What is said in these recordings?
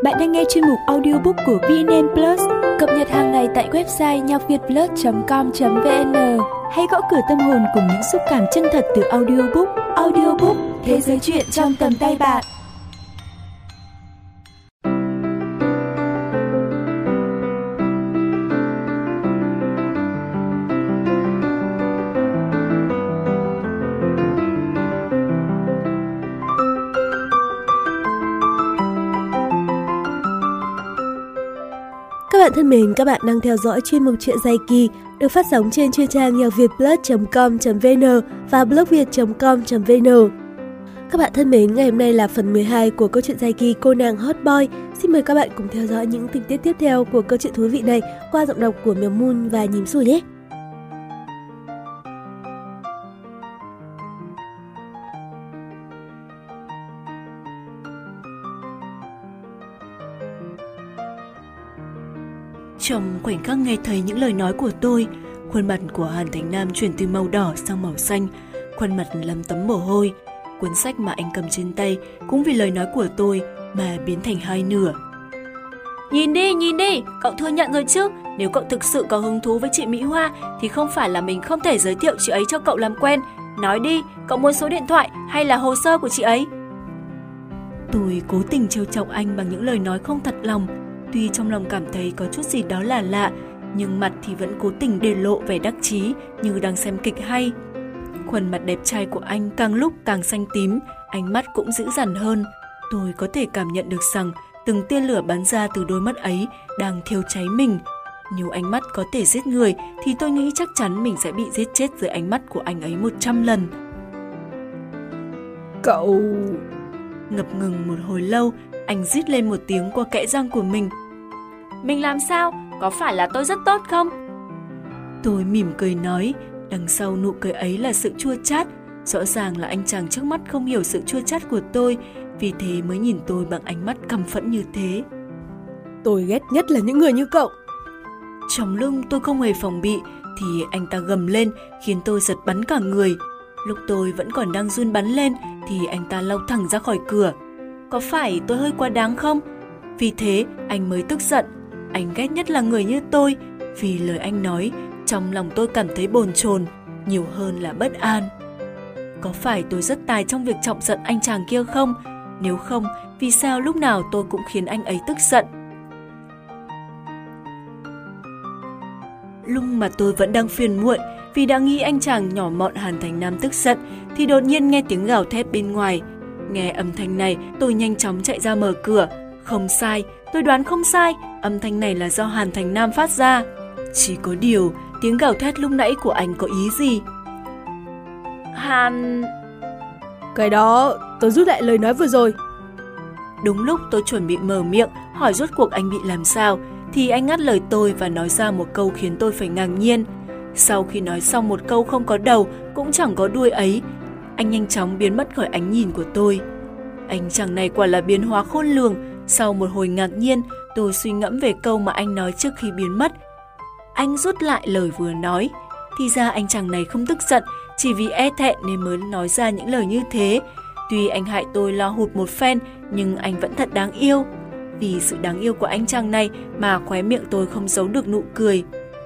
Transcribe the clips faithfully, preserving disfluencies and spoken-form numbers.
Bạn đang nghe chuyên mục audiobook của vê en en Plus, cập nhật hàng ngày tại website nhacvietplus chấm com chấm vn. Hãy gõ cửa tâm hồn cùng những xúc cảm chân thật từ audiobook. Audiobook, thế giới truyện trong tầm tay bạn. Các bạn thân mến, các bạn đang theo dõi chuyên mục Chuyện dài kỳ được phát sóng trên chuyên trang nhacvietplus chấm com chấm vn và blogviet chấm com chấm vn. Các bạn thân mến, ngày hôm nay là phần mười hai của câu chuyện dài kỳ Cô nàng hot boy. Xin mời các bạn cùng theo dõi những tình tiết tiếp theo của câu chuyện thú vị này qua giọng đọc của Mèo Moon và Nhím Xù nhé. Trong khoảnh khắc nghe thấy những lời nói của tôi, khuôn mặt của Hàn Thành Nam chuyển từ màu đỏ sang màu xanh, khuôn mặt lấm tấm mồ hôi. Cuốn sách mà anh cầm trên tay cũng vì lời nói của tôi mà biến thành hai nửa. Nhìn đi, nhìn đi, cậu thừa nhận rồi chứ. Nếu cậu thực sự có hứng thú với chị Mỹ Hoa thì không phải là mình không thể giới thiệu chị ấy cho cậu làm quen. Nói đi, cậu muốn số điện thoại hay là hồ sơ của chị ấy? Tôi cố tình trêu chọc anh bằng những lời nói không thật lòng. Tuy trong lòng cảm thấy có chút gì đó là lạ, nhưng mặt thì vẫn cố tình để lộ vẻ đắc chí như đang xem kịch hay. Khuôn mặt đẹp trai của anh càng lúc càng xanh tím, ánh mắt cũng dữ dằn hơn. Tôi có thể cảm nhận được rằng từng tia lửa bắn ra từ đôi mắt ấy đang thiêu cháy mình. Nếu ánh mắt có thể giết người thì tôi nghĩ chắc chắn mình sẽ bị giết chết dưới ánh mắt của anh ấy một trăm lần. Cậu... Ngập ngừng một hồi lâu, anh rít lên một tiếng qua kẽ răng của mình. Mình làm sao? Có phải là tôi rất tốt không? Tôi mỉm cười nói, đằng sau nụ cười ấy là sự chua chát. Rõ ràng là anh chàng trước mắt không hiểu sự chua chát của tôi, vì thế mới nhìn tôi bằng ánh mắt căm phẫn như thế. Tôi ghét nhất là những người như cậu. Trong lưng tôi không hề phòng bị, thì anh ta gầm lên khiến tôi giật bắn cả người. Lúc tôi vẫn còn đang run bắn lên thì anh ta lao thẳng ra khỏi cửa. Có phải tôi hơi quá đáng không? Vì thế anh mới tức giận. Anh ghét nhất là người như tôi. Vì lời anh nói, trong lòng tôi cảm thấy bồn chồn, nhiều hơn là bất an. Có phải tôi rất tài trong việc chọc giận anh chàng kia không? Nếu không, vì sao lúc nào tôi cũng khiến anh ấy tức giận? Lúc mà tôi vẫn đang phiền muộn vì đã nghĩ anh chàng nhỏ mọn Hàn Thành Nam tức giận, thì đột nhiên nghe tiếng gào thét bên ngoài. Nghe âm thanh này, tôi nhanh chóng chạy ra mở cửa. Không sai, tôi đoán không sai, âm thanh này là do Hàn Thành Nam phát ra. Chỉ có điều, tiếng gào thét lúc nãy của anh có ý gì? Hàn... Cái đó, tôi rút lại lời nói vừa rồi. Đúng lúc tôi chuẩn bị mở miệng, hỏi rốt cuộc anh bị làm sao, thì anh ngắt lời tôi và nói ra một câu khiến tôi phải ngạc nhiên. Sau khi nói xong một câu không có đầu, cũng chẳng có đuôi ấy, anh nhanh chóng biến mất khỏi ánh nhìn của tôi. Anh chàng này quả là biến hóa khôn lường. Sau một hồi ngạc nhiên, tôi suy ngẫm về câu mà anh nói trước khi biến mất. Anh rút lại lời vừa nói. Thì ra anh chàng này không tức giận, chỉ vì e thẹn nên mới nói ra những lời như thế. Tuy anh hại tôi lo hụt một phen, nhưng anh vẫn thật đáng yêu. Vì sự đáng yêu của anh chàng này mà khóe miệng tôi không giấu được nụ cười.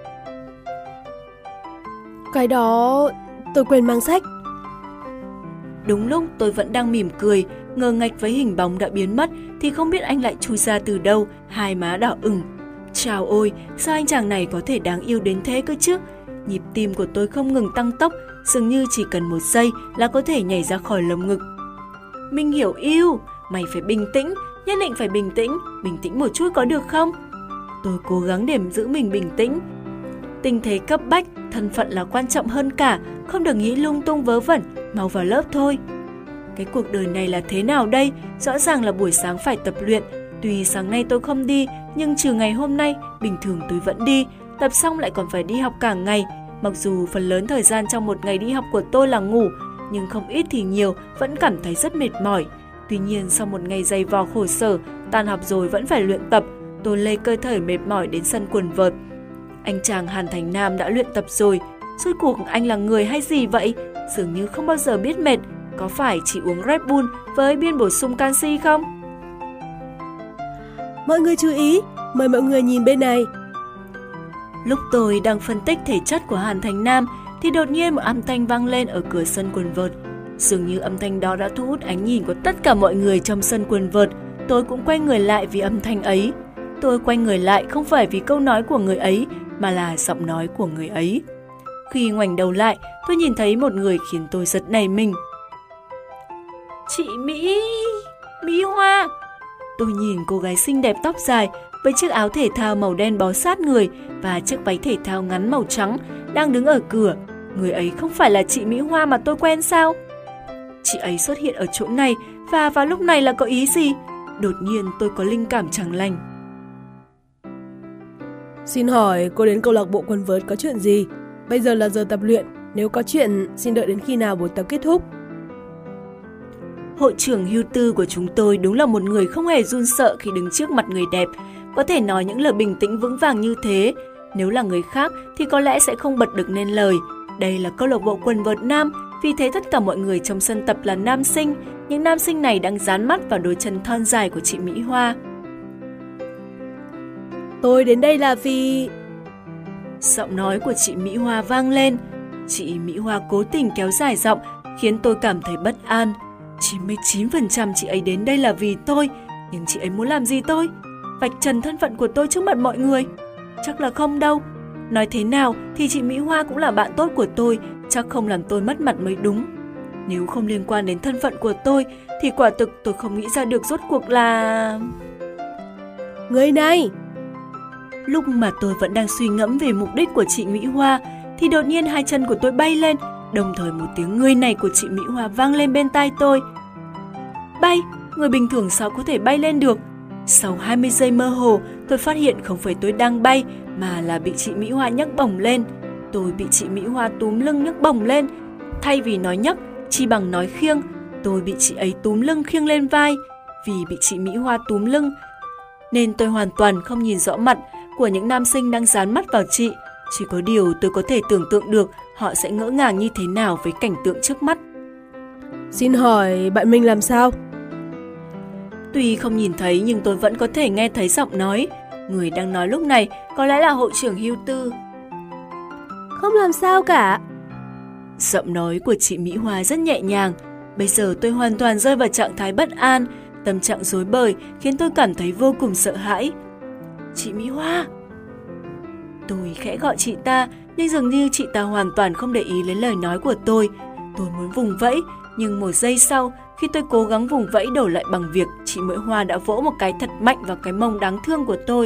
Cái đó... tôi quên mang sách. Đúng lúc tôi vẫn đang mỉm cười, ngơ ngạch với hình bóng đã biến mất, thì không biết anh lại chui ra từ đâu, hai má đỏ ửng. Chào ôi, sao anh chàng này có thể đáng yêu đến thế cơ chứ? Nhịp tim của tôi không ngừng tăng tốc, dường như chỉ cần một giây là có thể nhảy ra khỏi lồng ngực. Mình hiểu yêu, mày phải bình tĩnh, nhất định phải bình tĩnh, bình tĩnh một chút có được không? Tôi cố gắng để giữ mình bình tĩnh. Tình thế cấp bách, thân phận là quan trọng hơn cả, không được nghĩ lung tung vớ vẩn, mau vào lớp thôi. Cái cuộc đời này là thế nào đây? Rõ ràng là buổi sáng phải tập luyện. Tuy sáng nay tôi không đi, nhưng trừ ngày hôm nay, bình thường tôi vẫn đi. Tập xong lại còn phải đi học cả ngày. Mặc dù phần lớn thời gian trong một ngày đi học của tôi là ngủ, nhưng không ít thì nhiều vẫn cảm thấy rất mệt mỏi. Tuy nhiên sau một ngày dày vò khổ sở, tan học rồi vẫn phải luyện tập, tôi lê cơ thể mệt mỏi đến sân quần vợt. Anh chàng Hàn Thành Nam đã luyện tập rồi. Rốt cuộc anh là người hay gì vậy? Dường như không bao giờ biết mệt. Có phải chỉ uống Red Bull với viên bổ sung canxi không? Mọi người chú ý, mời mọi người nhìn bên này. Lúc tôi đang phân tích thể chất của Hàn Thành Nam thì đột nhiên một âm thanh vang lên ở cửa sân quần vợt. Dường như âm thanh đó đã thu hút ánh nhìn của tất cả mọi người trong sân quần vợt. Tôi cũng quay người lại vì âm thanh ấy. Tôi quay người lại không phải vì câu nói của người ấy, mà là giọng nói của người ấy. Khi ngoảnh đầu lại, tôi nhìn thấy một người khiến tôi giật nảy mình. Chị Mỹ... Mỹ Hoa! Tôi nhìn cô gái xinh đẹp tóc dài với chiếc áo thể thao màu đen bó sát người và chiếc váy thể thao ngắn màu trắng đang đứng ở cửa. Người ấy không phải là chị Mỹ Hoa mà tôi quen sao? Chị ấy xuất hiện ở chỗ này và vào lúc này là có ý gì? Đột nhiên tôi có linh cảm chẳng lành. Xin hỏi cô đến câu lạc bộ quần vợt có chuyện gì? Bây giờ là giờ tập luyện, nếu có chuyện xin đợi đến khi nào buổi tập kết thúc. Hội trưởng Hưu Tư của chúng tôi đúng là một người không hề run sợ khi đứng trước mặt người đẹp, có thể nói những lời bình tĩnh vững vàng như thế. Nếu là người khác thì có lẽ sẽ không bật được nên lời. Đây là câu lạc bộ quần vợt nam, vì thế tất cả mọi người trong sân tập là nam sinh. Những nam sinh này đang dán mắt vào đôi chân thon dài của chị Mỹ Hoa. Tôi đến đây là vì... Giọng nói của chị Mỹ Hoa vang lên. Chị Mỹ Hoa cố tình kéo dài giọng, khiến tôi cảm thấy bất an. chín mươi chín phần trăm chị ấy đến đây là vì tôi, nhưng chị ấy muốn làm gì tôi? Vạch trần thân phận của tôi trước mặt mọi người? Chắc là không đâu. Nói thế nào thì chị Mỹ Hoa cũng là bạn tốt của tôi, chắc không làm tôi mất mặt mới đúng. Nếu không liên quan đến thân phận của tôi thì quả thực tôi không nghĩ ra được rốt cuộc là... Người này! Lúc mà tôi vẫn đang suy ngẫm về mục đích của chị Mỹ Hoa thì đột nhiên hai chân của tôi bay lên, đồng thời một tiếng người này của chị Mỹ Hoa vang lên bên tai tôi. Bay? Người bình thường sao có thể bay lên được? Sau hai mươi giây mơ hồ, tôi phát hiện không phải tôi đang bay mà là bị chị Mỹ Hoa nhấc bổng lên. Tôi bị chị Mỹ Hoa túm lưng nhấc bổng lên. Thay vì nói nhấc, chi bằng nói khiêng, tôi bị chị ấy túm lưng khiêng lên vai. Vì bị chị Mỹ Hoa túm lưng nên tôi hoàn toàn không nhìn rõ mặt của những nam sinh đang dán mắt vào chị. Chỉ có điều tôi có thể tưởng tượng được họ sẽ ngỡ ngàng như thế nào với cảnh tượng trước mắt. Xin hỏi bạn mình làm sao? Tuy không nhìn thấy nhưng tôi vẫn có thể nghe thấy giọng nói. Người đang nói lúc này có lẽ là hội trưởng Hưu Tư. Không làm sao cả. Giọng nói của chị Mỹ Hoa rất nhẹ nhàng. Bây giờ tôi hoàn toàn rơi vào trạng thái bất an. Tâm trạng rối bời khiến tôi cảm thấy vô cùng sợ hãi. Chị Mỹ Hoa! Tôi khẽ gọi chị ta, nhưng dường như chị ta hoàn toàn không để ý đến lời nói của tôi. Tôi muốn vùng vẫy, nhưng một giây sau, khi tôi cố gắng vùng vẫy đổi lại bằng việc chị Mỹ Hoa đã vỗ một cái thật mạnh vào cái mông đáng thương của tôi.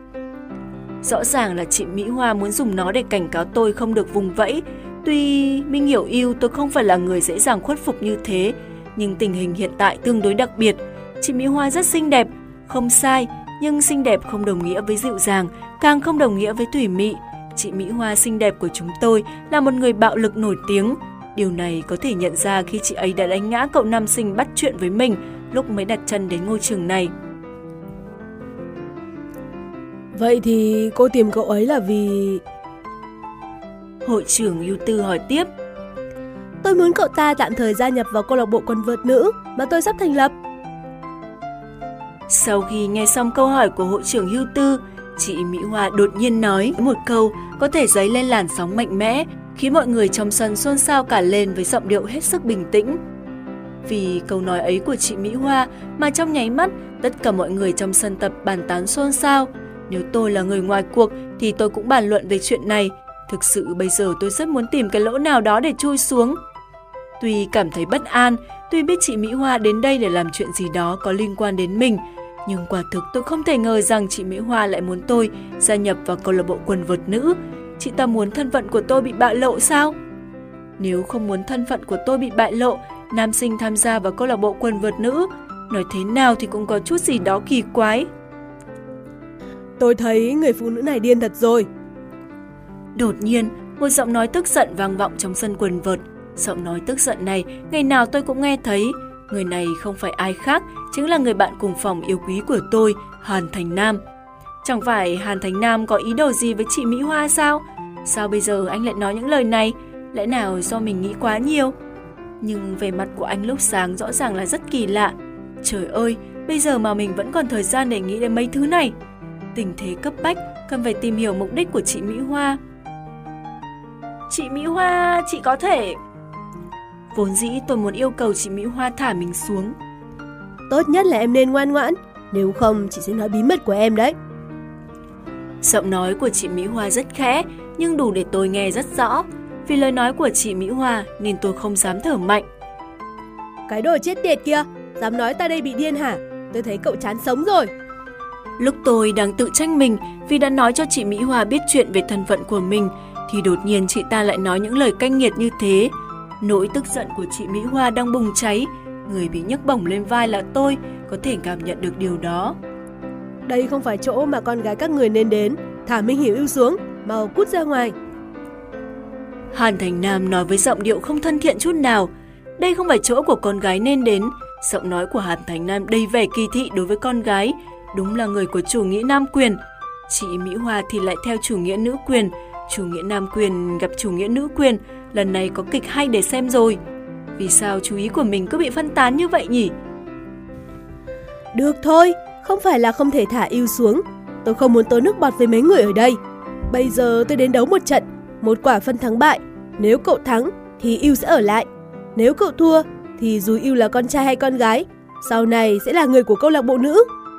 Rõ ràng là chị Mỹ Hoa muốn dùng nó để cảnh cáo tôi không được vùng vẫy. Tuy mình hiểu yêu tôi không phải là người dễ dàng khuất phục như thế, nhưng tình hình hiện tại tương đối đặc biệt. Chị Mỹ Hoa rất xinh đẹp, không sai, nhưng xinh đẹp không đồng nghĩa với dịu dàng, càng không đồng nghĩa với thủy mị. Chị Mỹ Hoa xinh đẹp của chúng tôi là một người bạo lực nổi tiếng. Điều này có thể nhận ra khi chị ấy đã đánh ngã cậu nam sinh bắt chuyện với mình lúc mới đặt chân đến ngôi trường này. Vậy thì cô tìm cậu ấy là vì... Hội trưởng Hưu Tư hỏi tiếp. Tôi muốn cậu ta tạm thời gia nhập vào câu lạc bộ quần vợt nữ mà tôi sắp thành lập. Sau khi nghe xong câu hỏi của hội trưởng Hưu Tư, chị Mỹ Hoa đột nhiên nói một câu có thể dấy lên làn sóng mạnh mẽ, khiến mọi người trong sân xôn xao cả lên với giọng điệu hết sức bình tĩnh. Vì câu nói ấy của chị Mỹ Hoa mà trong nháy mắt, tất cả mọi người trong sân tập bàn tán xôn xao. Nếu tôi là người ngoài cuộc thì tôi cũng bàn luận về chuyện này. Thực sự bây giờ tôi rất muốn tìm cái lỗ nào đó để chui xuống. Tuy cảm thấy bất an, tuy biết chị Mỹ Hoa đến đây để làm chuyện gì đó có liên quan đến mình, nhưng quả thực tôi không thể ngờ rằng chị Mỹ Hoa lại muốn tôi gia nhập vào câu lạc bộ quần vợt nữ. Chị ta muốn thân phận của tôi bị bại lộ sao? Nếu không muốn thân phận của tôi bị bại lộ, nam sinh tham gia vào câu lạc bộ quần vợt nữ, nói thế nào thì cũng có chút gì đó kỳ quái. Tôi thấy người phụ nữ này điên thật rồi. Đột nhiên, một giọng nói tức giận vang vọng trong sân quần vợt. Giọng nói tức giận này, ngày nào tôi cũng nghe thấy. Người này không phải ai khác, chính là người bạn cùng phòng yêu quý của tôi, Hàn Thành Nam. Chẳng phải Hàn Thành Nam có ý đồ gì với chị Mỹ Hoa sao? Sao bây giờ anh lại nói những lời này? Lẽ nào do mình nghĩ quá nhiều? Nhưng vẻ mặt của anh lúc sáng rõ ràng là rất kỳ lạ. Trời ơi, Bây giờ mà mình vẫn còn thời gian để nghĩ đến mấy thứ này. Tình thế cấp bách, cần phải tìm hiểu mục đích của chị Mỹ Hoa. Chị Mỹ Hoa, chị có thể... Vốn dĩ tôi muốn yêu cầu chị Mỹ Hoa thả mình xuống. Tốt nhất là em nên ngoan ngoãn, nếu không chị sẽ nói bí mật của em đấy. Giọng nói của chị Mỹ Hoa rất khẽ, nhưng đủ để tôi nghe rất rõ. Vì lời nói của chị Mỹ Hoa nên tôi không dám thở mạnh. Cái đồ chết tiệt kia, dám nói ta đây bị điên hả? Tôi thấy cậu chán sống rồi. Lúc tôi đang tự trách mình vì đã nói cho chị Mỹ Hoa biết chuyện về thân phận của mình, thì đột nhiên chị ta lại nói những lời cay nghiệt như thế. Nỗi tức giận của chị Mỹ Hoa đang bùng cháy. Người bị nhấc bổng lên vai là tôi, có thể cảm nhận được điều đó. Đây không phải chỗ mà con gái các người nên đến. Thả Minh Hiểu Ưu xuống, mau cút ra ngoài. Hàn Thành Nam nói với giọng điệu không thân thiện chút nào. Đây không phải chỗ của con gái nên đến. Giọng nói của Hàn Thành Nam đầy vẻ kỳ thị đối với con gái. Đúng là người của chủ nghĩa nam quyền. Chị Mỹ Hoa thì lại theo chủ nghĩa nữ quyền. Chủ nghĩa nam quyền gặp chủ nghĩa nữ quyền. Lần này có kịch hay để xem rồi. Vì sao chú ý của mình cứ bị phân tán như vậy nhỉ? Được thôi, không phải là không thể thả Ưu xuống. Tôi không muốn tốn nước bọt với mấy người ở đây. Bây giờ tôi đến đấu một trận, một quả phân thắng bại. Nếu cậu thắng thì Ưu sẽ ở lại. Nếu cậu thua thì dù Ưu là con trai hay con gái, sau này sẽ là người của câu lạc bộ nữ.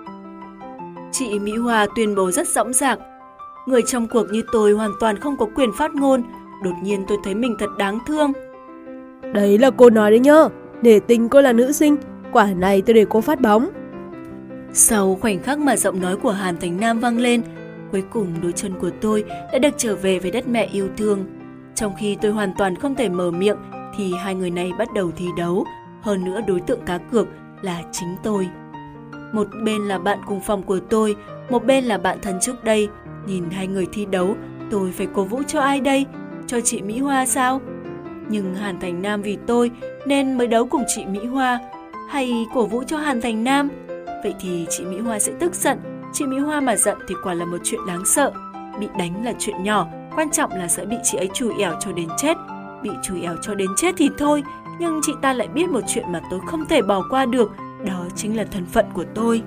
Chị Mỹ Hoa tuyên bố rất dõng dạc. Người trong cuộc như tôi hoàn toàn không có quyền phát ngôn. Đột nhiên tôi thấy mình thật đáng thương. Đấy là cô nói đấy nhá. Nể tình cô là nữ sinh, quả này tôi để cô phát bóng. Sau khoảnh khắc mà giọng nói của Hàn Thành Nam vang lên, cuối cùng đôi chân của tôi đã được trở về với đất mẹ yêu thương. Trong khi tôi hoàn toàn không thể mở miệng thì hai người này bắt đầu thi đấu. Hơn nữa đối tượng cá cược là chính tôi. Một bên là bạn cùng phòng của tôi, một bên là bạn thân trước đây. Nhìn hai người thi đấu, tôi phải cổ vũ cho ai đây? Cho chị Mỹ Hoa sao? Nhưng Hàn Thành Nam vì tôi nên mới đấu cùng chị Mỹ Hoa. Hay cổ vũ cho Hàn Thành Nam? Vậy thì chị Mỹ Hoa sẽ tức giận. Chị Mỹ Hoa mà giận thì quả là một chuyện đáng sợ. Bị đánh là chuyện nhỏ, quan trọng là sẽ bị chị ấy chùi ẻo cho đến chết. Bị chùi ẻo cho đến chết thì thôi, nhưng chị ta lại biết một chuyện mà tôi không thể bỏ qua được. Đó chính là thân phận của tôi.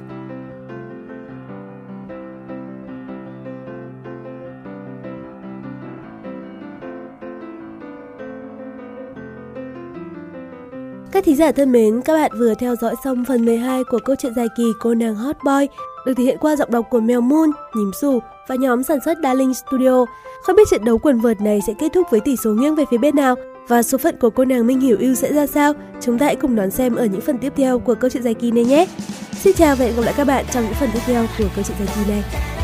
Các thính giả thân mến, các bạn vừa theo dõi xong phần mười hai của câu chuyện dài kỳ Cô nàng Hot Boy, được thể hiện qua giọng đọc của Mèo Moon, Nhím Xù và nhóm sản xuất Darling Studio. Không biết trận đấu quần vợt này sẽ kết thúc với tỷ số nghiêng về phía bên nào và số phận của cô nàng Minh Hiểu Ưu sẽ ra sao? Chúng ta hãy cùng đón xem ở những phần tiếp theo của câu chuyện dài kỳ này nhé. Xin chào và hẹn gặp lại các bạn trong những phần tiếp theo của câu chuyện dài kỳ này.